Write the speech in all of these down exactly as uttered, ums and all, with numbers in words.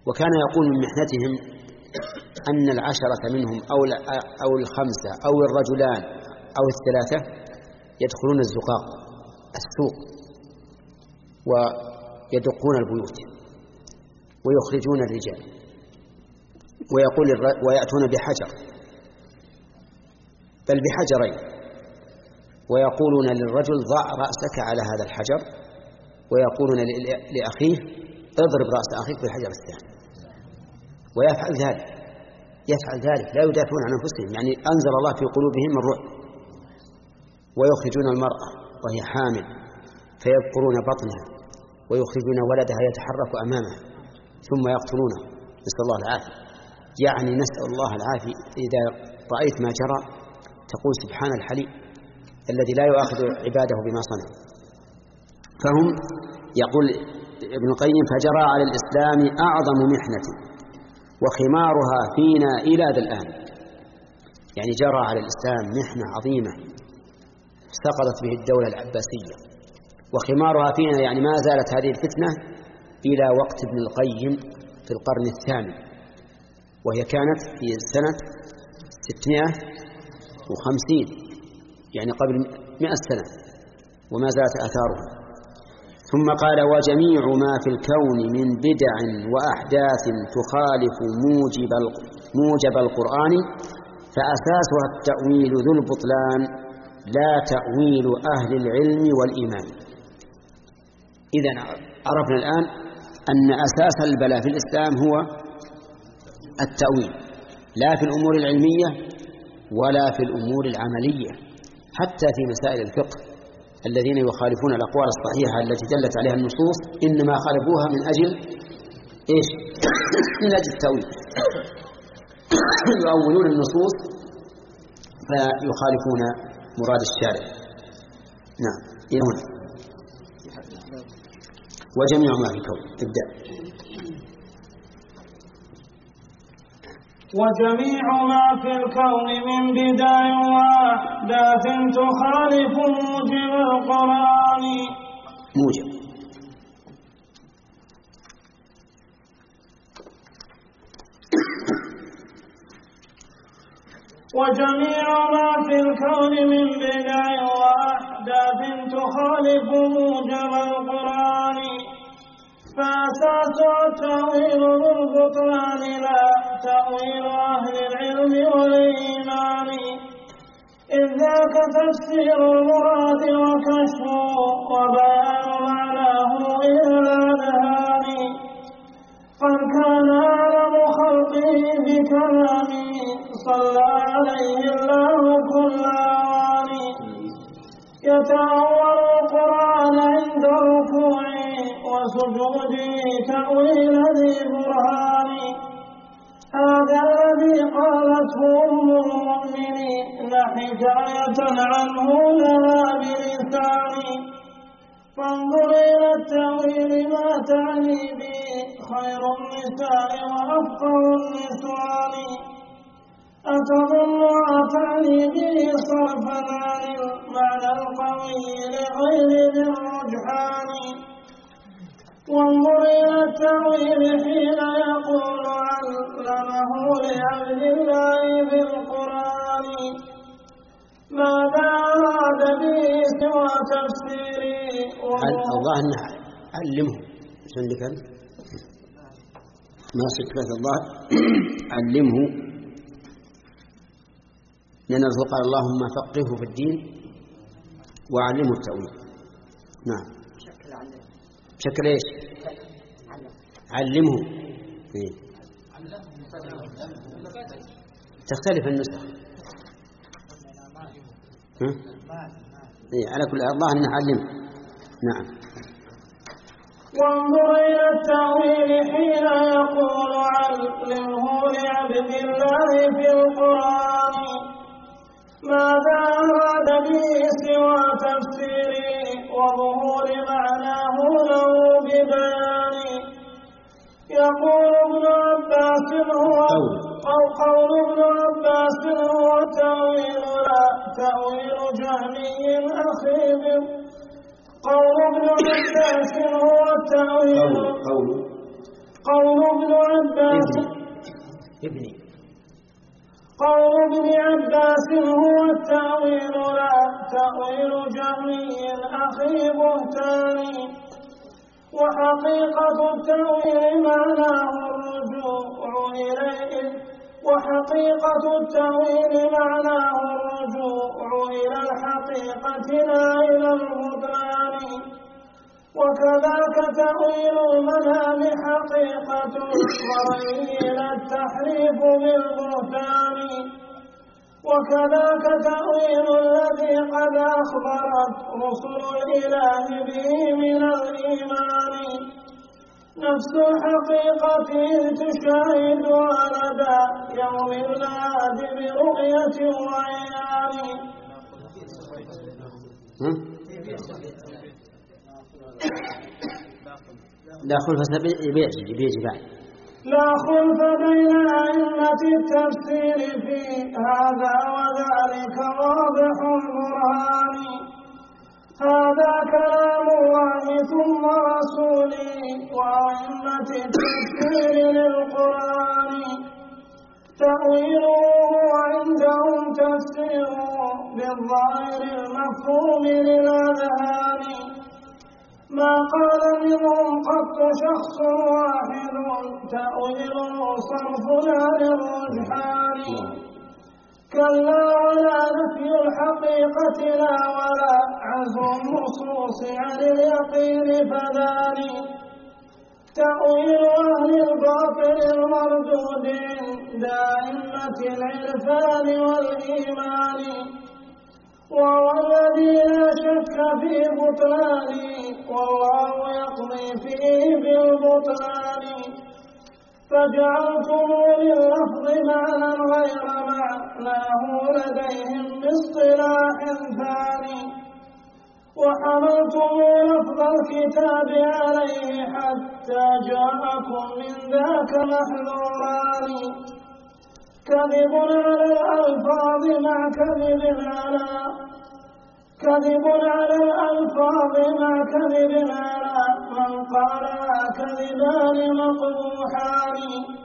وكان يقول من محنتهم أن العشرة منهم أو الخمسة أو الرجلان أو الثلاثة يدخلون الزقاق السوق ويدقون البيوت ويخرجون الرجال، ويقول ويأتون بحجر بل بحجرين، ويقولون للرجل ضع رأسك على هذا الحجر، ويقولون لأخيه اضرب رأس أخيك بالحجر الثاني، ويفعل ذلك يفعل ذلك لا يدافعون عن أنفسهم، يعني أنزل الله في قلوبهم الرعب. ويخرجون المرأة وهي حامل فيبقرون بطنها ويخرجون ولدها يتحرك أمامها ثم يقتلونه، نسأل الله العافية. يعني نسأل الله العافية. إذا رأيت ما جرى تقول سبحان الحليم الذي لا يؤاخذ عباده بما صنعوا. فهم يقول ابن القيم فجرى على الإسلام أعظم محنة وخمارها فينا إلى ذا الآن، يعني جرى على الإسلام محنة عظيمة سقطت به الدولة العباسية، وخمارها فينا يعني ما زالت هذه الفتنة إلى وقت ابن القيم في القرن الثامن، وهي كانت في سنة ستمائة وخمسين، يعني قبل مئة سنة، وما زالت آثارها. ثم قال وجميع ما في الكون من بدع وأحداث تخالف موجب موجب القرآن فأساسها التأويل ذو البطلان لا تأويل أهل العلم والإيمان. إذن عرفنا الآن أن أساس البلاء في الإسلام هو التأويل، لا في الأمور العلمية ولا في الأمور العملية، حتى في مسائل الفقه الذين يخالفون الأقوال الصحيحة التي دلت عليها النصوص إنما خالفوها من أجل إيش؟ من أجل التأويل. يؤولون النصوص فيخالفون مراد الشارع. نعم إلى هنا وجميع ما في الكون. ابدأ. وجميع ما في الكون من بدع وأحداث تخالف موجب القرآن موجب وجميع ما في الكون من بدع وأحداث تخالف موجب القرآن فأساسها التأويل بالبطلان لا تأويل أهل العلم والإيمان، إذ ذاك تفسير المراد وكشفه وبيان معناه إلى الأذهان. قد كان أعلم خلقه بكلامه صلى عليه الله كل آوان، يتأول القرآن عند ركوعه وسجوده تأويل ذي برهان. هذا الذي قالته أم المؤمنين حكاية عنه لها بلسان. فانظر إلى التأويل ما تعني به خير النساء وأفقه النسوان. أتظن أتعني به صرفا عن المعنى القوي لغير ذي الرجحان. وانظر إلى التأويل حين يقول علمه لعبد الله بالقرآن. ماذا أراد به سوى تفسيري الله أنه علمه عندك ما صفة الله علمه، لأن الرسول قال اللهم فقهه في الدين وعلمه التأويل. نعم بشكل ايش؟ علمه إيه؟ تختلف النسخ إيه؟ على كل الله أن علمه. نعم. وانظر إلى التأويل حين يقول علمه لعبد الله في القرآن. ماذا أراد به سوى تفسيري وظهور معناه له ببيان. يقول ابن عباس هو أو قول ابن عباس هو تأويل لا تأويل جهمي أخيب. قول ابن عباس هو التأويل قول ابن عباس ابني قول ابن عباس هو التأويل لا تأويل جهمي أخي بهتان وحقيقة التأويل معناه الرجوع إليه وحقيقة التأويل معناه الرجوع إلى الحقيقة لا إلى البطلان وكذاك تأويل المنام حقيقة المرء إلى التحريف بالبهتان وكذاك تأويل الذي قد أخبرت رسل الإله به من الإيمان نفس الحقيقة إذ تشاهدها لدى يوم المعاد برؤية وعيان لا خلف يبيع يبيع بعد لا خلف بين أئمة التفسير في هذا وذلك واضح البرهان هذا كلام الله ثم رسوله وأئمة التفسير للقرآن تأويله عندهم تفسير بالظاهر المفهوم للأذهان ما قال منهم قط شخص واحد تأويله صرف لا للرجحان كلا ولا نفي الحقيقة لا ولا عزو النصوص عن اليقين فذاني تأويل أهل الباطل المردود عند أئمة العرفان والإيمان وهو الذي لا شك في بطلانه والله يقضي فيه بالبطلان فجعلتم لللفظ معنى غير معناه لديهم باصطلاح ثاني وحملتم لفظ الكتاب عليه حتى جاءكم من ذاك محذوران كذب على الألفاظ مع كذب على كذب على الألفاظ مع كذب على من قال كذبان مقبوحان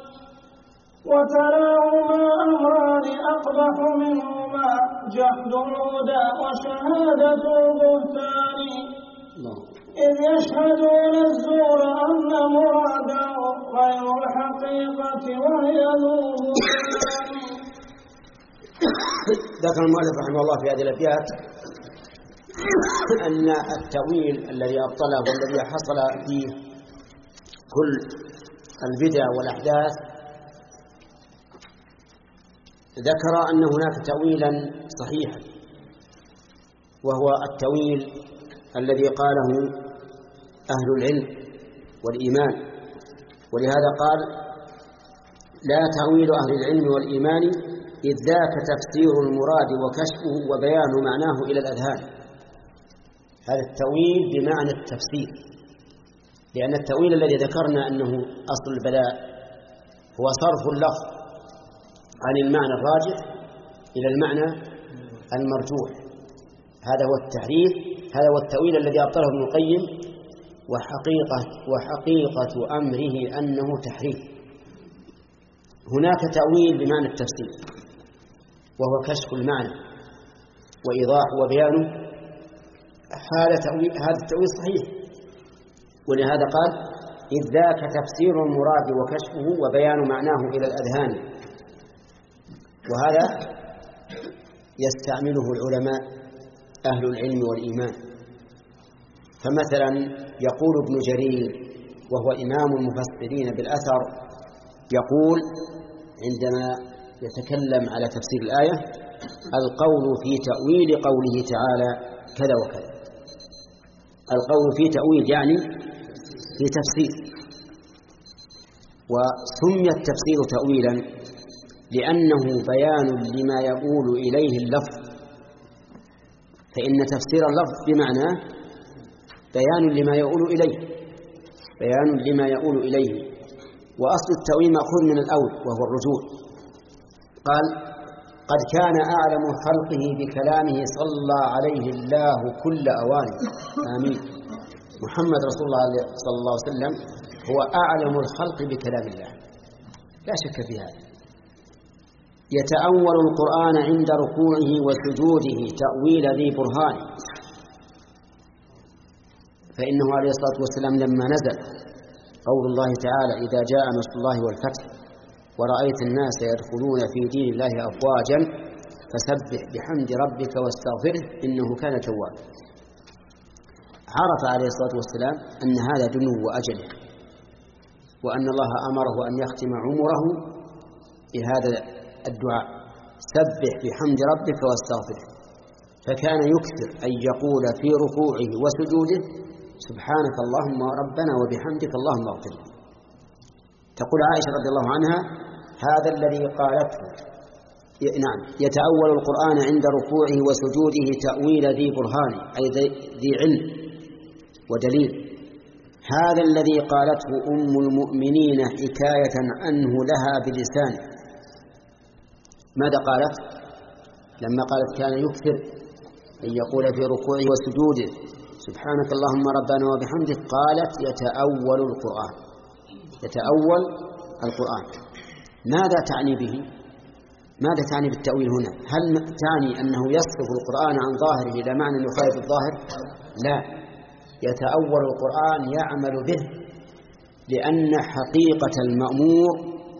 وتراهما أمران أقبح منهما جحد الهدى وشهادة البهتان إذ يشهدون الزور أن مراده غير الحقيقة وهي ذو بهتان. ذكر المؤلف رحمه الله في هذه الأبيات أن التأويل الذي أبطله والذي حصل فيه كل البدع والأحداث ذكر أن هناك تأويلا صحيحا وهو التأويل الذي قاله أهل العلم والإيمان ولهذا قال لا تأويل أهل العلم والإيمان إذ ذاك تفسير المراد وكشفه وبيان معناه إلى الأذهان. هذا التأويل بمعنى التفسير لأن التأويل الذي ذكرنا أنه أصل البلاء هو صرف اللفظ عن المعنى الراجح إلى المعنى المرجوح هذا هو التحريف هذا هو التأويل الذي أبطله ابن القيم وحقيقة, وحقيقة أمره أنه تحريف. هناك تأويل بمعنى التفسير وهو كشف المعنى وإيضاح وبيانه هذا تأويل هذا التأويل صحيح ولهذا قال إذ ذاك تفسير المراد وكشفه وبيان معناه إلى الأذهان وهذا يستعمله العلماء أهل العلم والإيمان. فمثلا يقول ابن جرير وهو إمام المفسرين بالأثر يقول عندما يتكلم على تفسير الآية القول في تأويل قوله تعالى كذا وكذا القول في تأويل يعني في تفسير وسمي التفسير تأويلا لأنه بيان لما يقول إليه اللفظ فإن تفسير اللفظ بمعنى بيان لما يقول إليه بيان لما يقول إليه وأصل التأويل مأخوذ من الأول وهو الرجوع. قال قد كان أعلم خلقه بكلامه صلى عليه الله كل أوان آمين. محمد رسول الله صلى الله عليه وسلم هو أعلم الخلق بكلام الله، لا شك في هذا. يتأول القرآن عند ركوعه وسجوده تأويل ذي برهان، فإنه عليه الصلاة والسلام لما نزل قول الله تعالى إذا جاء نصر الله والفتح ورأيت الناس يدخلون في دين الله أفواجا فسبح بحمد ربك واستغفره إنه كان توابا، عرف عليه الصلاة والسلام أن هذا دنو وأجله، وأن الله أمره أن يختم عمره بهذا الدعاء سبح بحمد ربك واستغفره، فكان يكثر أن يقول في ركوعه وسجوده سبحانك اللهم ربنا وبحمدك اللهم اغفر لي. تقول عائشة رضي الله عنها هذا الذي قالته نعم يتأول القرآن عند ركوعه وسجوده تأويل ذي برهان أي ذي علم ودليل، هذا الذي قالته أم المؤمنين حكاية عنه لها بلسان. ماذا قالت لما قالت كان يكثر أن يقول في ركوعه وسجوده سبحانك اللهم ربنا وبحمدك؟ قالت يتأول القرآن، يتأول القرآن. ماذا تعني به؟ ماذا تعني بالتأويل هنا؟ هل تعني أنه يصرف القرآن عن ظاهره إلى معنى يخالف الظاهر؟ لا، يتأول القرآن يعمل به، لأن حقيقة المأمور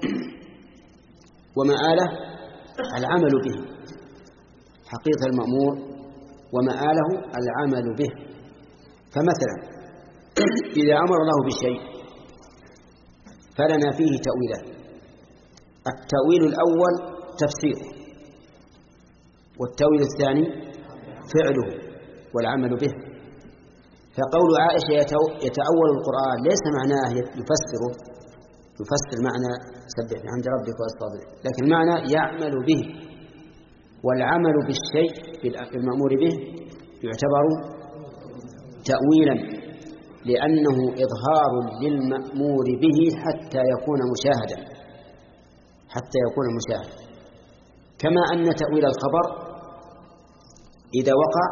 ومآله العمل به، حقيقة المأمور ومآله العمل به. فمثلا إذا أمر الله بشيء فلنا فيه تأويلات، التأويل الأول تفسيره، والتأويل الثاني فعله والعمل به. فقول عائشة يتأول القرآن ليس معناه يفسره، يفسر معنى سبح بحمد ربك واستغفره، لكن معنى يعمل به، والعمل بالشيء بالمأمور به يعتبر تأويلا، لأنه إظهار للمأمور به حتى يكون مشاهدا، حتى يكون مشاهدا. كما أن تأويل الخبر إذا وقع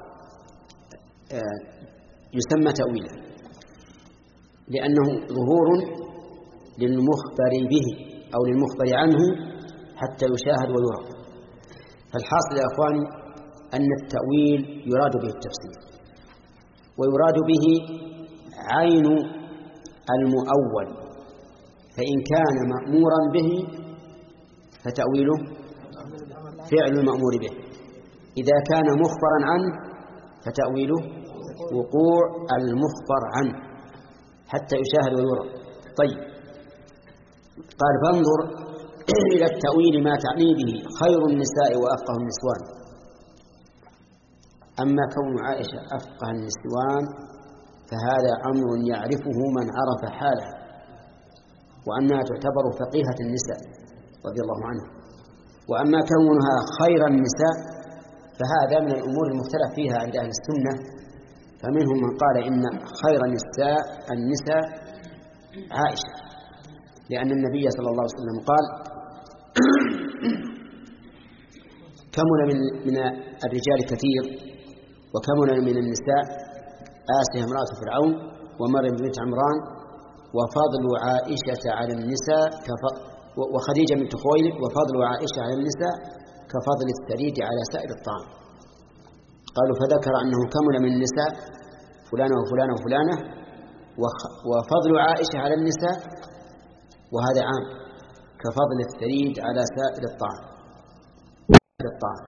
يسمى تأويلا، لأنه ظهور للمخبر به أو للمخبر عنه حتى يشاهد ويرى. فالحاصل يا أخواني أن التأويل يراد به التفسير، ويراد به عين المؤول، فإن كان مأمورا به فتأويله فعل المأمور به، إذا كان مخبرا عنه فتأويله وقوع المخبر عنه حتى يشاهد ويرى. طيب، قال فانظر إلى التأويل ما تعني به خير النساء وأفقه النسوان. أما كون عائشة أفقه النسوان فهذا أمر يعرفه من عرف حاله، وأنها تعتبر فقيهة النساء رضي الله عنها. وأما كونها خير النساء فهذا من الأمور المختلف فيها عند أهل السنة، فمنهم من قال إن خير النساء النساء عائشة، لأن النبي صلى الله عليه وسلم قال كمل من من الرجال كثير وكمل من النساء آسيا امرأة فرعون ومريم بنت عمران وفضل عائشة على النساء وخديجة بنت خويلد وفضل عائشة على النساء كفضل الثريد على سائر الطعام. قالوا فذكر أنه كمل من النساء فلانة وفلانة وفلانة وفضل عائشة على النساء، وهذا عام، كفضل الثريد على سائر الطعام.